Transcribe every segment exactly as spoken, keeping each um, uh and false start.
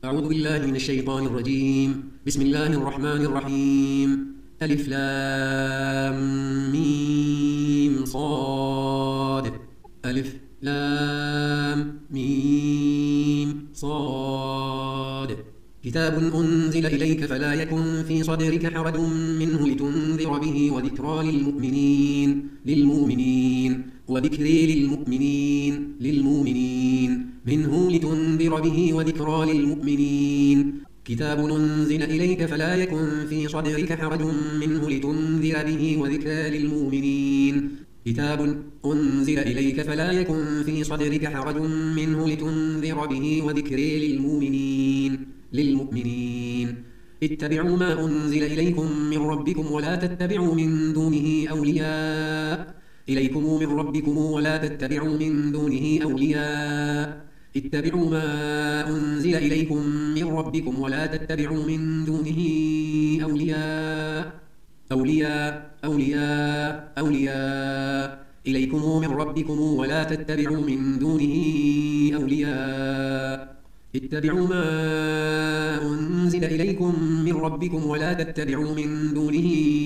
أعوذ بالله من الشيطان الرجيم. بسم الله الرحمن الرحيم. ألف لام ميم صاد. ألف لام ميم صاد. كتاب أنزل إليك فلا يكن في صدرك حرج منه لتنذر به وذكرى للمؤمنين للمؤمنين وذكري للمؤمنين للمؤمنين منه لتنذر به وذكرى للمؤمنين. كتاب أنزل إليك فلا يكن في صدرك حرج منه لتنذر به وذكرى للمؤمنين. كتاب أنزل إليك فلا يكن في صدرك حرج منه لتنذر به وذكرى للمؤمنين للمؤمنين. اتبعوا ما أنزل إليكم من ربكم ولا تتبعوا من دونه أولياء إليكم من ربكم ولا تتبعوا من دونه أولياء. اتبعوا ما أنزل إليكم من ربكم ولا تتبعوا من دونه أولياء أولياء أولياء أولياء إليكم من ربكم ولا تتبعوا من دونه أولياء. اتبعوا ما أنزل إليكم من ربكم ولا تتبعوا من دونه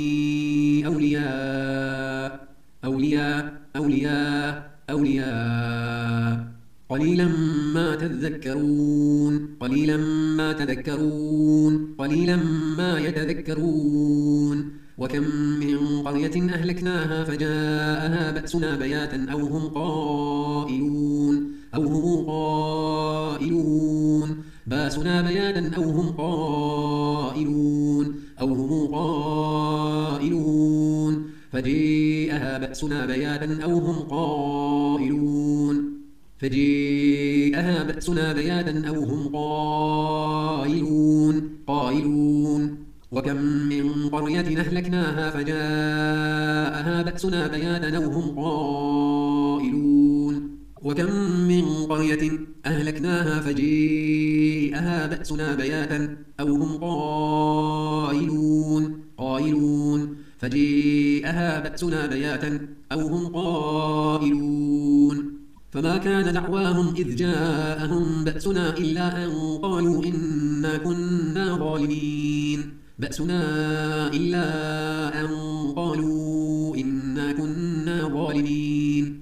أولياء أولياء أولياء أولياء قليلا ما تذكرون قليلا ما تذكرون قليلا ما يتذكرون. وكم من قرية أهلكناها فجاءها بأسنا بياتا أو هم قائلون أو هم قائلون بأسنا بياتا أو هم قائلون أو هم قائلون فجاءها بأسنا بياتا أو هم قائلون فجاءها بأسنا بياتا أو هم قائلون قائلون. وكم من قرية أهلكناها فجاءها بأسنا بياتا أو هم قائلون وكم من قرية أهلكناها فجاءها بأسنا بياتا أو هم قائلون قائلون فجاءها بأسنا بياتا أو هم قائلون. فما كان دعواهم إذ جاءهم بأسنا إلا أن قالوا إنا كنا ظالمين بأسنا إلا أن قالوا إنا كنا ظالمين.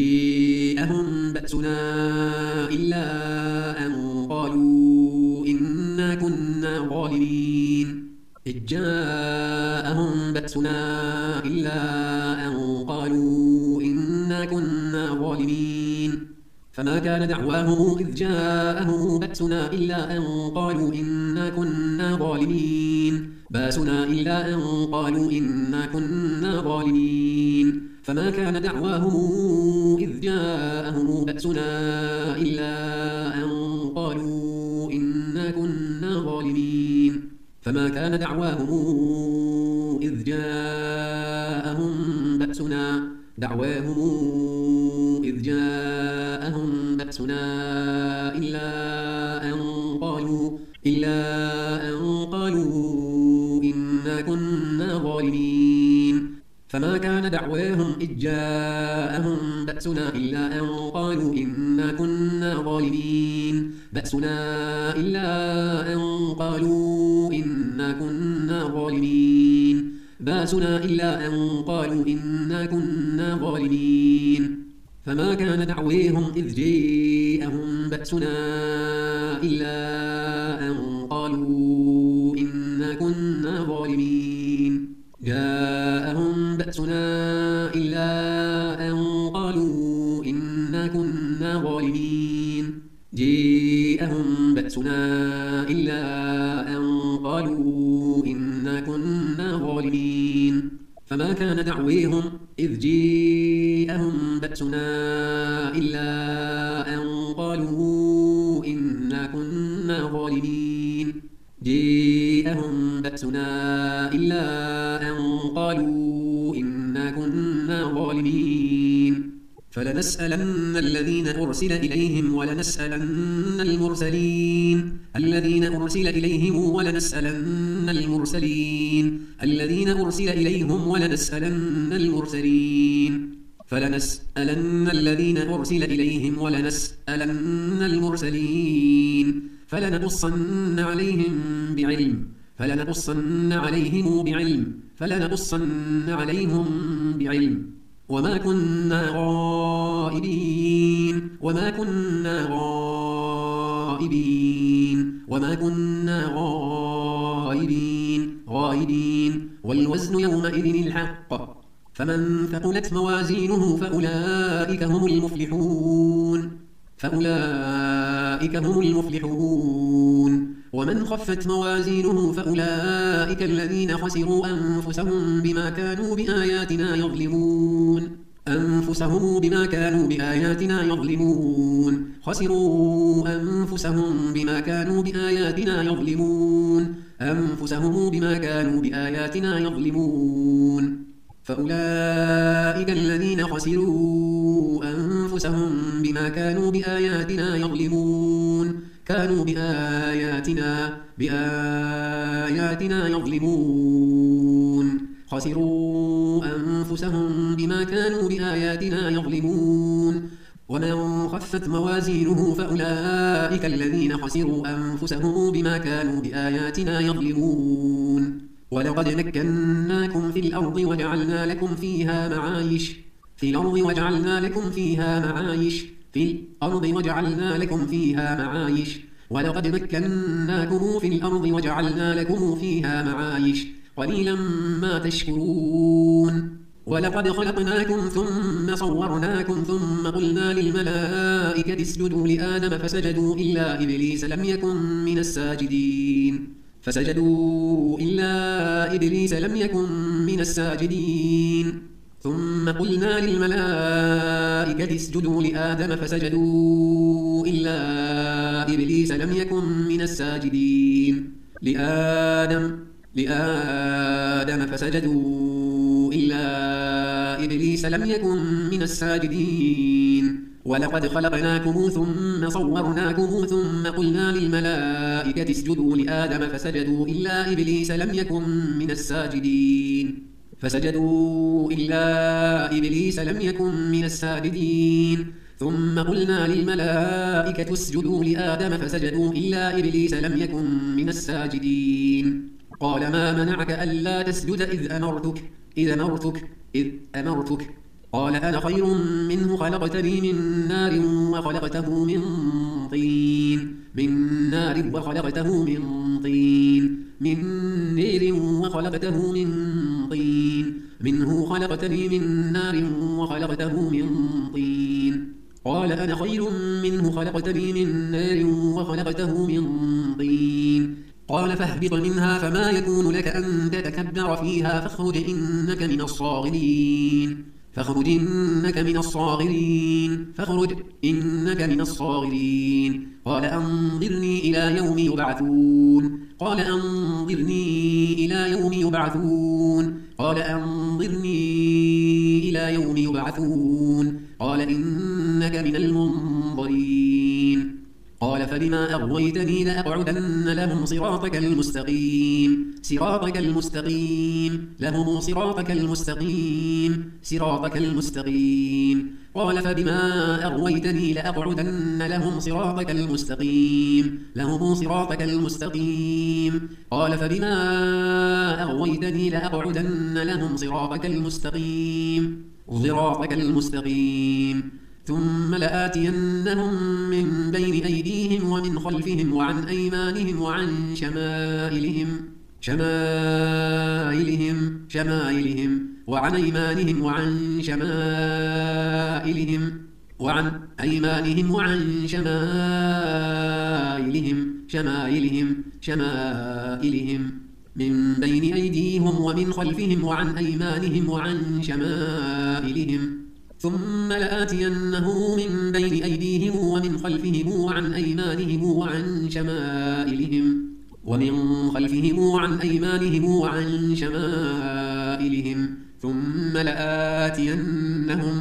جاءهم بأسنا إلا أن قالوا إنا كنا ظالمين إذ جاءهم بأسنا إلا أن قالوا إنا كنا ظالمين. فما كان دعواهم إذ جاءهم بأسنا إلا أن قالوا إنا كنا ظالمين بأسنا إلا أن قالوا إنا كنا ظالمين. فما كان دعواهم إذ جاءهم بأسنا إلا أن قالوا إنا كنا ظالمين. فما كان دعواهم إذ جاءهم بأسنا دعواهم إذ جاءهم بأسنا إلا أن قالوا إلا أن قالوا إنا كنا ظالمين. فما كان دعواهم إذ جاءهم بأسنا إلا أن قالوا إنا كنا ظالمين بأسنا إلا أن قالوا إنا كنا ظالمين بأسنا إلا أن قالوا إنا كنا ظالمين. فما كان دعواهم إذ جاءهم بأسنا إلا أن قالوا إنا كنا ظالمين جاءهم بأسنا إلا أن قالوا إنا كنا ظالمين جاءهم بأسنا إلا أن قالوا إنا كنا ظالمين. فما كان دعواهم إذ جاءهم بأسنا إلا أن قالوا إنا كنا ظالمين جاءهم بأسنا إلا أن قالوا إنا كنا ظالمين. فلنسألن الذين أرسل إليهم ولنسألن المرسلين الذين أرسل إليهم ولنسألن المرسلين الذين أرسل إليهم ولنسألن المرسلين. فلنسألن الذين أرسل إليهم ولنسألن المرسلين فلنقصن عليهم بعلم فلنقصن عليهم بعلم فلنقصن عليهم بعلم وما كنا غائبين وما كنا غائبين وما كنا غائبين غائبين والوزن يومئذ الحق فمن ثقلت موازينه فأولئك هم المفلحون فأولئك هم المفلحون ومن خفت موازينه فأولئك الذين خسروا أنفسهم بما كانوا بآياتنا يظلمون أنفسهم بما كانوا بآياتنا يظلمون خسروا أنفسهم بما كانوا بآياتنا يظلمون أنفسهم بما كانوا بآياتنا يظلمون فأولئك الذين خسروا أنفسهم بما كانوا بآياتنا يظلمون كانوا بآياتنا بآياتنا يظلمون خسروا أنفسهم بما كانوا بآياتنا يظلمون ومن خفت موازينه فأولئك الذين خسروا أنفسهم بما كانوا بآياتنا يظلمون ولقد مكناكم في الأرض وجعلنا لكم فيها معايش في الأرض وجعلنا لكم فيها معايش في الأرض وجعلنا لكم فيها معايش ولقد مكناكم في الأرض وجعلنا لكم فيها معايش قليلا ما تشكرون ولقد خلقناكم ثم صورناكم ثم قلنا للملائكة اسجدوا لآدم فسجدوا إلا إبليس لم يكن من الساجدين فسجدوا إلا إبليس لم يكن من الساجدين ثم قلنا للملائكة اسجدوا لآدم فسجدوا إلا إبليس لم يكن من الساجدين لآدم لآدم فسجدوا إلا إبليس لم يكن من الساجدين ولقد خلقناكم ثم صورناكم ثم قلنا للملائكة اسجدوا لآدم فسجدوا إلا إبليس لم يكن من الساجدين فسجدوا إلا إبليس لم يكن من الساجدين ثم قلنا للملائكة اسجدوا لآدم فسجدوا إلا إبليس لم يكن من الساجدين قال ما منعك ألا تسجد إذ أمرتك إذ أمرتك إذ أمرتك قال أنا خير منه خلقتني من نار وخلقته من طين من نار وخلقته من طين من نير وخلقته من طين منه خلقتني من نار وخلقته من طين قال أنا خير منه خلقتني من نار وخلقته من طين قال فاهبط منها فما يكون لك أن تتكبر فيها فاخرج إنك من الصاغرين فاخرج إنك من الصاغرين فاخرج إنك من الصاغرين قال أنظرني إلى يوم يبعثون قال أنظرني إلى يوم يبعثون قال أنظرني إلى يوم يبعثون قال إنك من المنظرين قال فبما أغويتني لأقعدن لهم صراطك المستقيم صراطك المستقيم لهم صراطك المستقيم صراطك المستقيم قال فبما أغويتني لأقعدن لهم صراطك المستقيم لهم صراطك المستقيم قال فبما أغويتني لأقعدن لهم صراطك المستقيم صراطك المستقيم ثم لآتينهم من بين أيديهم ومن خلفهم وعن أيمانهم وعن شمائلهم شمائلهم شمائلهم وعن أيمانهم وعن شمائلهم وعن أيمانهم وعن شمائلهم شمائلهم شمائلهم من بين أيديهم ومن خلفهم وعن أيمانهم وعن شمائلهم ثم لآتينهم من بين أيديهم ومن خلفهم وعن أيمانهم وعن شمائلهم ومن خلفهم وعن أيمانهم وعن شمائلهم ثم لآتينهم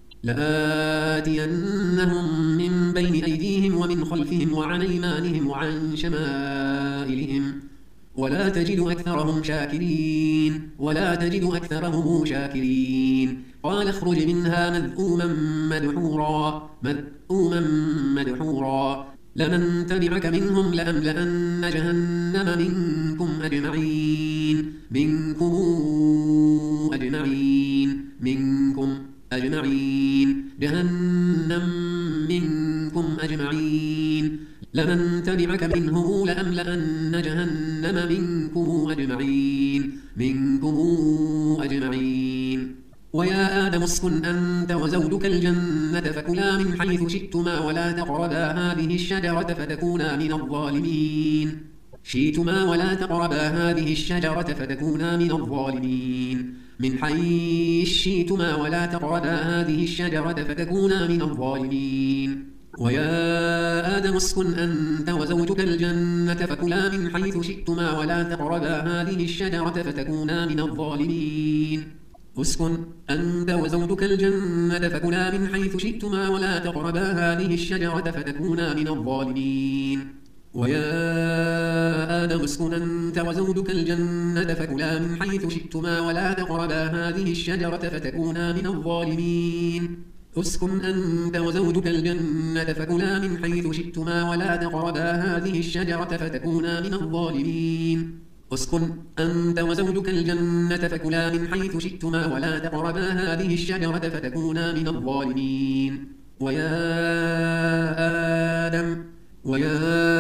لآتينهم من بين أيديهم ومن خلفهم وعن أيمانهم وعن شمائلهم ولا تجد أكثرهم شاكرين ولا تجد أكثرهم شاكرين قال اخرج منها مذءوما مدحورا مذءوما مدحورا لمن تبعك منهم لأملأن جهنم منكم أجمعين منكم أجمعين منكم أجمعين جهنم منكم أجمعين لمن تبعك منهم لأملأن جهنم منكم أجمعين منكم أجمعين ويا آدم اسكن أنت وزوجك الجنة فكلا من حيث شئتما ولا تقربا هذه الشجرة فتكونا من الظالمين شئتما ولا تقربا هذه الشجرة فتكونا من الظالمين من حيث شئتما ولا تقربا هذه الشجرة فتكونا من الظالمين ويا آدم اسكن أنت وزوجك الجنة فكلا من حيث شئتما ولا تقربا هذه الشجرة فتكونا من الظالمين اسكن أنت وزوجك الجنة فكلا من حيث شئتما ولا تقربا هذه الشجرة فتكونا من الظالمين ويا آدم اسكن أنت وزوجك الجنة فكلا من حيث شئتما ولا تقربا هذه الشجرة فتكونا من الظالمين اسكن أنت وزوجك الجنة فكلا من حيث شئتما ولا تقربا هذه الشجرة فتكونا من الظالمين اسكن أنت وزوجك الجنة فكلا من حيث شئتما ولا تقربا هذه الشجرة فتكونا من الظالمين ويا آدم ويا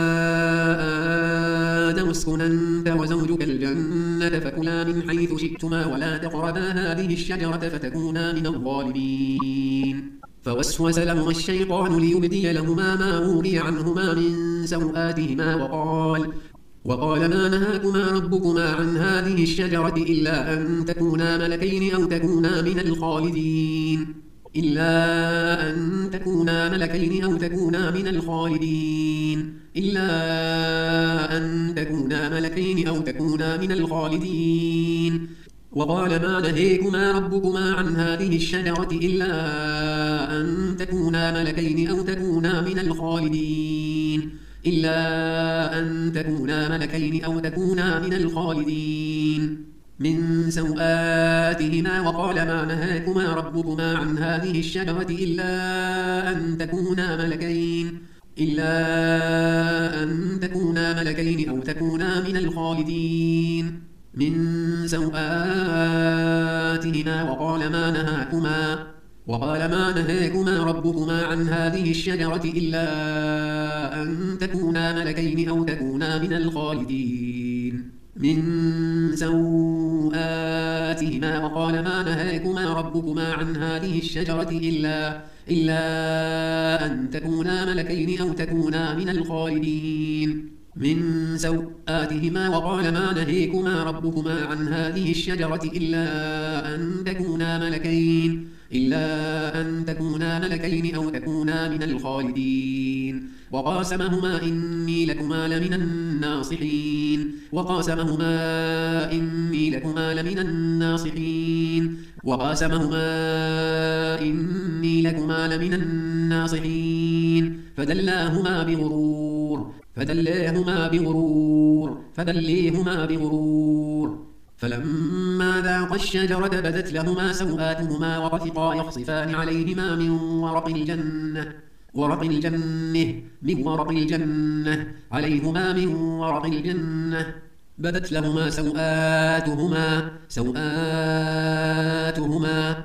آدم اسكن أنت وزوجك الجنة فكلا من حيث شئتما ولا تقربا هذه الشجرة فتكونا من الظالمين فوسوس لهما الشيطان ليبدي لهما ما وري عنهما من سوآتهما وقال وقال ما نهاكما ربكما عن هذه الشجرة إلا أن تكونا ملكين أو تكونا من الخالدين إلا أن تكونا ملكين أو تكونا من الخالدين إلا أن تكونا ملكين أو تكونا من الخالدين وقال ما نهيكما ربكما عن هذه الشجرة إلا أن تكونا ملكين أو تكونا من الخالدين إلا أن تكونا ملكين أو تكونا من الخالدين من سوآتهما وقال ما نهاكما ربكما عن هذه الشجرة إلا أن تكونا ملكين إلا أن تكونا ملكين أو تكونا من الخالدين من سوآتهما وقال ما نهاكما وقال ما نهاكما ربكما عن هذه الشجرة إلا أن تكونا ملكين أو تكونا من الخالدين من سوآتهما وقال ما نهاكما ربكما عن هذه الشجرة إلا إلا أن تكونا ملكين أو تكونا من الخالدين من سوآتهما وقال ما نهيكما ربكما عن هذه الشجرة إلا أن تكونا ملكين إلا أن تكونا ملكين أو تكونا من الخالدين وقاسمهما إني لكما لمن الناصحين وقاسمهما إني لكما لمن الناصحين وقاسمهما إني لكما لمن الناصحين فدلاهما بغرور فدلاهما بغرور فدليهما بغرور فلما ذاقا الشجرة بدت لهما سوآتهما وطفقا يخصفان عليهما من ورق الجنة ورق الجنة من ورق الجنة عليهما من ورق الجنة بدت لهما سوآتهما سوآتهما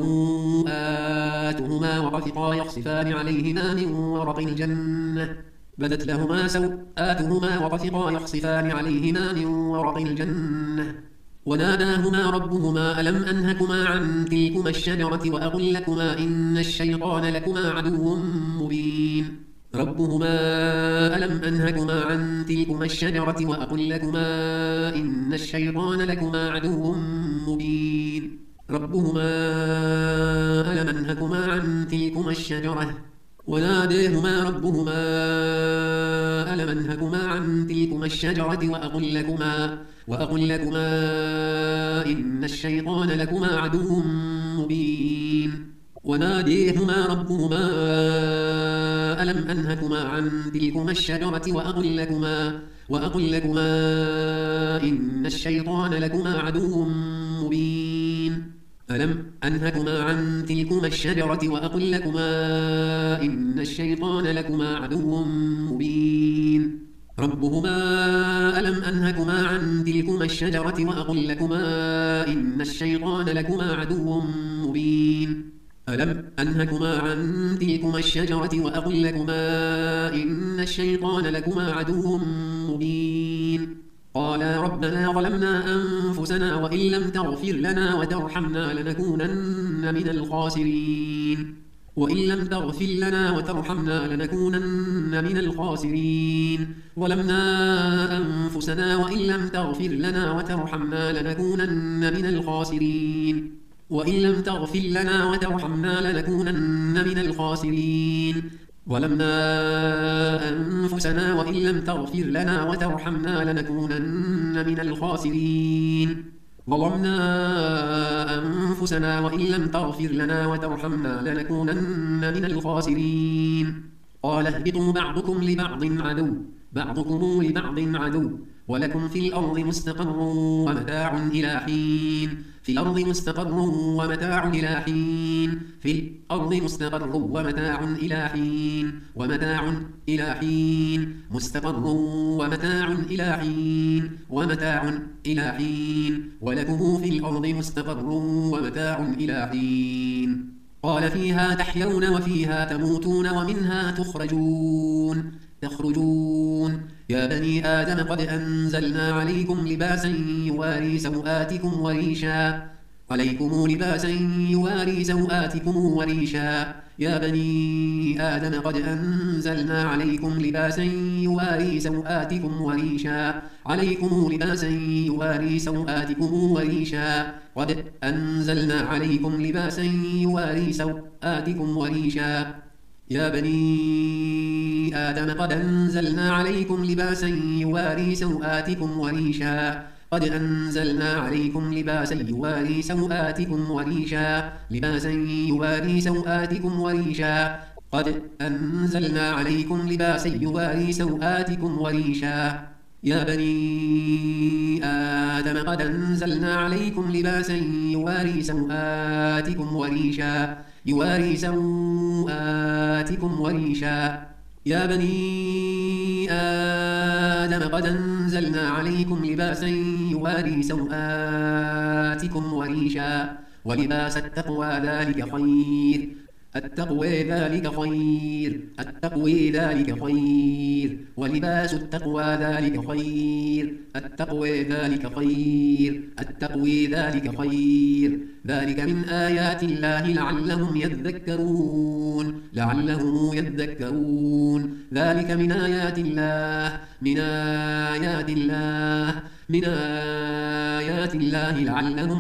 سوآتهما وطفقا يخصفان عليهما من ورق الجنة بدت لهما سوآتهما وطفقا يخصفان عليهما من ورق الجنة وناداهما ربهما ألم أنهكما عن تلكما الشجرة وأقل لكما إن الشيطان لكما عدو مبين ربهما ألم أنهكما عن تلكما الشجرة وأقل لكما إن الشيطان لكما عدو مبين ربهما ألم أنهكما عن تلكما الشجرة وناديهما ربهما ألم أنهكما عن تلكما الشجرة وأقل لكما وأقل لكما إن الشيطان لكما عدو مبين وناديهما ربهما ألم أنهكما عن تلكما الشجرة وأقل لكما وأقل لكما إن الشيطان لكما عدو مبين ألم أنهكما عن تلكما الشجرة وأقل لكما إن الشيطان لكما عدو مبين ربهما ألم أنهكما عن تلكما الشجرة وأقل لكما إن الشيطان لكما عدو مبين ألم أنهكما عن تلكما الشجرة وأقل لكما إن الشيطان لكما عدو مبين قالا ربنا ظلمنا أنفسنا وإن لم تغفر لنا وترحمنا لنكونن من الخاسرين وإن لم تغفر لنا وترحمنا لنكونن من الخاسرين ظلمنا أنفسنا وإن لم تغفر لنا وترحمنا لنكونن من الخاسرين وإن لم تغفر لنا وترحمنا لنكونن من الخاسرين ظلمنا أنفسنا وإن لم تغفر لنا وترحمنا لنكونن من الخاسرين ظلمنا أنفسنا وإن لم تغفر لنا وترحمنا لنكونن من الخاسرين قال اهبطوا بعضكم لبعض عدو بعضكم لبعض عدو ولكم في الأرض مستقر ومتاع إلى حين في الأرض مستقر ومتاع إلى حين في الأرض مستقر ومتاع إلى حين ومتاع إلى حين مستقر ومتاع إلى حين ومتاع إلى حين ولكم في الأرض مستقر ومتاع إلى حين قال فيها تحيون وفيها تموتون ومنها تخرجون تخرجون يا بني آدم قد أنزلنا عليكم لباسا يواري سوآتكم وريشا عليكم لباسا يواري سوآتكم وريشا يا بني آدم قد أنزلنا عليكم لباسا يواري سوآتكم وريشا عليكم لباسا يواري سوآتكم وريشا قد أنزلنا عليكم لباسا يواري سوآتكم وريشا يا بني آدم قد أنزلنا عليكم لباسا يواري سوآتكم وريشا قد أنزلنا عليكم لباسا يواري سوآتكم وريشا لباسا يواري سوآتكم وريشا قد أنزلنا عليكم لباسا يواري سوآتكم وريشا يا بني آدم قد أنزلنا عليكم لباسا يواري سوآتكم وريشا يواري سوآتكم وريشا يا بني آدم قد أنزلنا عليكم لباسا يواري سوآتكم وريشا ولباس التقوى ذلك خير التقوى ذلك خير التقوى ذلك خير ولباس التقوى ذلك خير التقوى ذلك خير التقوى ذلك خير ذلك من آيات الله لعلهم يذكرون لعلهم يذكرون ذلك من آيات الله من آيات الله من آيات الله لعلهم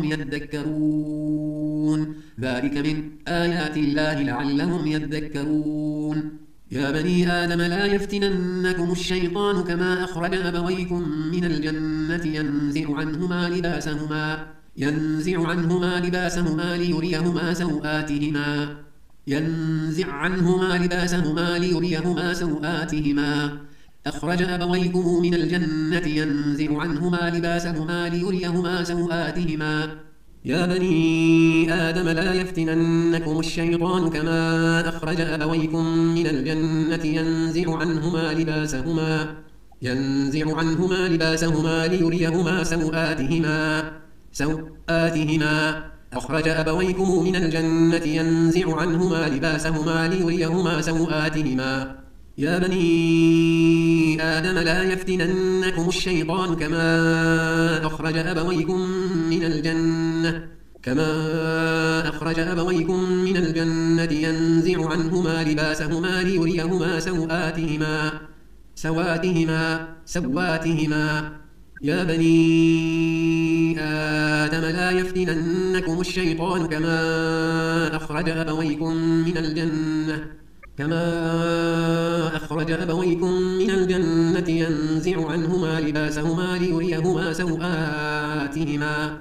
يذكرون ذلك من آيات الله لعلهم يذكرون يا بني آدم لا يفتننكم الشيطان كما أخرج أبويكم من الجنة ينزع عنهما لباسهما ينزع عنهما لباسهما ليريهما سوآتهما ينزع عنهما لباسهما ليريهما سوآتهما أخرج أبويكم من الجنة ينزع عنهما لباسهما ليريهما سوآتهما يا بني آدم لا يفتننكم الشيطان كما أخرج أبويكم من الجنة ينزع عنهما لباسهما ينزع عنهما لباسهما ليريهما سوآتهما سوآتهما أخرج أبويكم من الجنة ينزع عنهما لباسهما ليريهما سوآتهما يا بني آدم لا يفتننكم الشيطان كما أخرج أبويكم من الجنة كما أخرج أبويكم من الجنة ينزع عنهما لباسهما ليريهما سوآتهما سواتهما سواتهما يا بني آدم لا يفتننكم الشيطان كما أخرج أبويكم من الجنة كما أخرج أبويكم من الجنة ينزع عنهما لباسهما ليريهما سوآتهما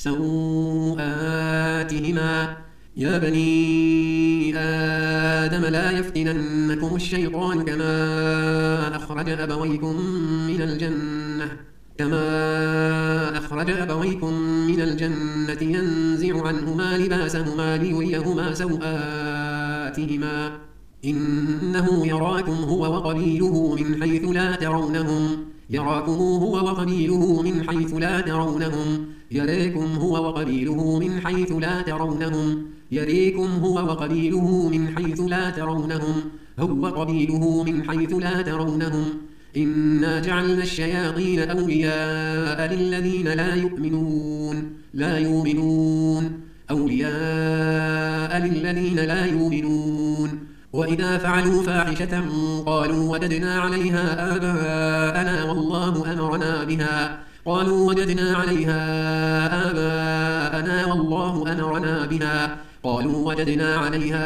سوآتهما يا بني آدم لا يفتننكم الشيطان كما أخرج أبويكم من الجنة كما أخرج أبويكم من الجنة ينزع عنهما لباسهما ليريهما سوآتهما إنه يراكم هو وقبيله من حيث لا ترونهم يراكم هو وقبيله من حيث لا ترونهم يريكم هو وقبيله من حيث لا ترونهم يريكم هو وقبيله من حيث لا ترونهم هو قبيله من حيث لا ترونهم إنا جعلنا الشياطين أولياء للذين لا يؤمنون لا يؤمنون أولياء للذين لا يؤمنون وإذا فعلوا فاحشة قالوا وجدنا عليها آباءنا والله أمرنا بها قالوا وجدنا عليها آباءنا والله أمرنا بها قالوا وجدنا عليها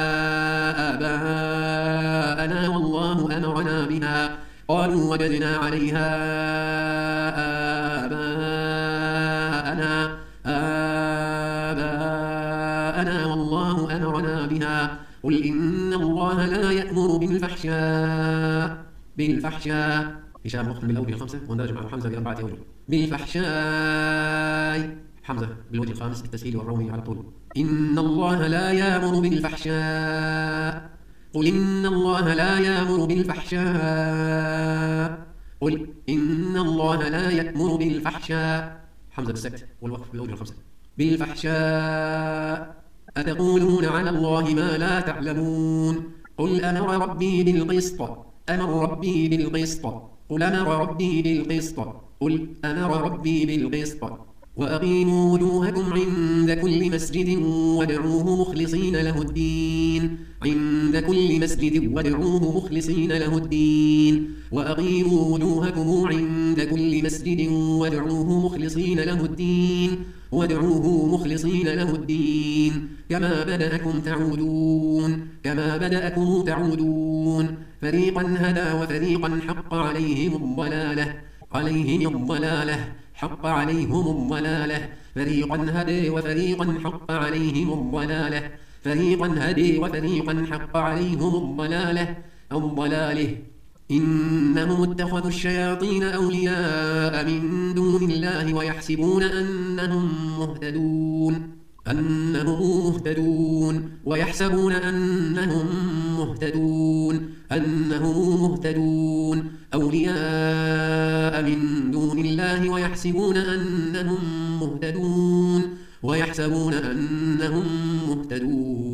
آباءنا والله أمرنا بها قالوا وجدنا عليها آباءنا آباءنا والله أمرنا بها قل إن الله لا يأمر بالفحشاء بالفحشاء هشام مخرج بالأوجه الخمسة واندرج مع حمزة بأربعة أوجه بالفحشاء حمزة بالوجه الخامس التسهيل والرومي على طول إن الله لا يأمر بالفحشاء قل إن الله لا يأمر بالفحشاء قل إن الله لا يأمر بالفحشاء حمزة بالسكت والوقف بالأوجه الخمسة بالفحشاء أتقولون على الله ما لا تعلمون قل أمر ربي بالقسط أمر ربي بالقسط قل أمر ربي بالقسط قل أمر ربي بالقسط وأقيموا وجوهكم عند كل مسجد وادعوه مخلصين له الدين عند كل مسجد وادعوه مخلصين له الدين وأقيموا وجوهكم عند كل مسجد وادعوه مخلصين له الدين وادعوه مخلصين له الدين كما بدأكم تعودون كما بدأكم تعودون فريقا هدى وفريقا حق عليهم الضلالة عليهم الضلالة حق عليهم الضلالة فريقا هدى وفريقا حق عليهم الضلالة فريقا هدى وفريقا حق عليهم الضلالة الضلالة إنهم اتخذوا الشياطين أولياء من دون الله ويحسبون أنهم مهتدون أنهم مهتدون ويحسبون أنهم مهتدون أنهم مهتدون أولياء من دون الله ويحسبون أنهم مهتدون ويحسبون أنهم مهتدون